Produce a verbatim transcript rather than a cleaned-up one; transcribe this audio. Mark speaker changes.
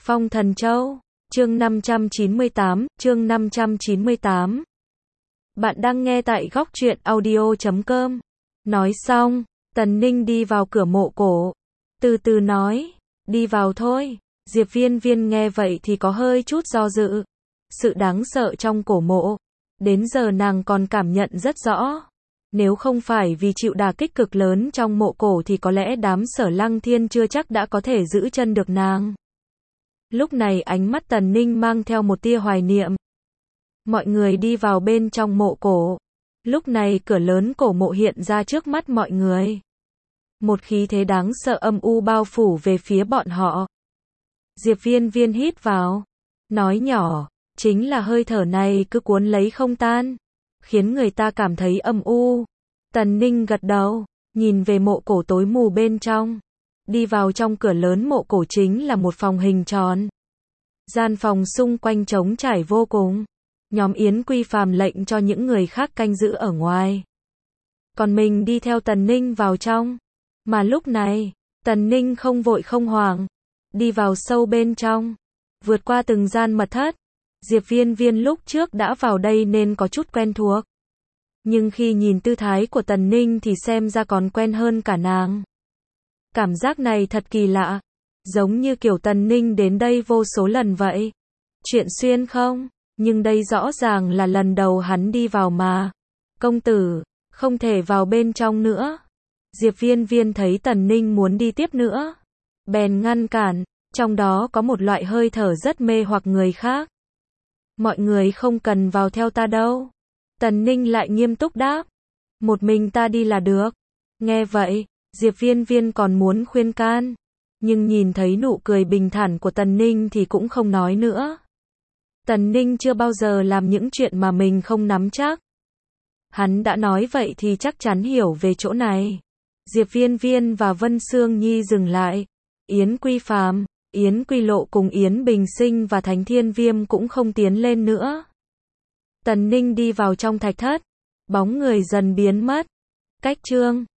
Speaker 1: Phong Thần Châu, chương năm trăm chín mươi tám, chương năm trăm chín mươi tám. Bạn đang nghe tại góc truyện audio chấm com. Nói xong, Tần Ninh đi vào cửa mộ cổ. Từ từ nói, đi vào thôi. Diệp Viên Viên nghe vậy thì có hơi chút do dự. Sự đáng sợ trong cổ mộ, đến giờ nàng còn cảm nhận rất rõ. Nếu không phải vì chịu đả kích cực lớn trong mộ cổ thì có lẽ đám Sở Lăng Thiên chưa chắc đã có thể giữ chân được nàng. Lúc này ánh mắt Tần Ninh mang theo một tia hoài niệm. Mọi người đi vào bên trong mộ cổ. Lúc này cửa lớn cổ mộ hiện ra trước mắt mọi người. Một khí thế đáng sợ âm u bao phủ về phía bọn họ. Diệp Viên Viên hít vào, nói nhỏ, chính là hơi thở này cứ cuốn lấy không tan, khiến người ta cảm thấy âm u. Tần Ninh gật đầu, nhìn về mộ cổ tối mù bên trong. Đi vào trong cửa lớn mộ cổ chính là một phòng hình tròn. Gian phòng xung quanh trống trải vô cùng. Nhóm Yến Quy Phàm lệnh cho những người khác canh giữ ở ngoài. Còn mình đi theo Tần Ninh vào trong. Mà lúc này, Tần Ninh không vội không hoảng. Đi vào sâu bên trong. Vượt qua từng gian mật thất. Diệp Viên Viên lúc trước đã vào đây nên có chút quen thuộc. Nhưng khi nhìn tư thái của Tần Ninh thì xem ra còn quen hơn cả nàng. Cảm giác này thật kỳ lạ. Giống như kiểu Tần Ninh đến đây vô số lần vậy. Chuyện xuyên không? Nhưng đây rõ ràng là lần đầu hắn đi vào mà. Công tử, không thể vào bên trong nữa. Diệp Viên Viên thấy Tần Ninh muốn đi tiếp nữa. Bèn ngăn cản, trong đó có một loại hơi thở rất mê hoặc người khác. Mọi người không cần vào theo ta đâu. Tần Ninh lại nghiêm túc đáp. Một mình ta đi là được. Nghe vậy, Diệp Viên Viên còn muốn khuyên can. Nhưng nhìn thấy nụ cười bình thản của Tần Ninh thì cũng không nói nữa. Tần Ninh chưa bao giờ làm những chuyện mà mình không nắm chắc. Hắn đã nói vậy thì chắc chắn hiểu về chỗ này. Diệp Viên Viên và Vân Sương Nhi dừng lại. Yến Quy Phàm, Yến Quy Lộ cùng Yến Bình Sinh và Thánh Thiên Viêm cũng không tiến lên nữa. Tần Ninh đi vào trong thạch thất. Bóng người dần biến mất. Cách chương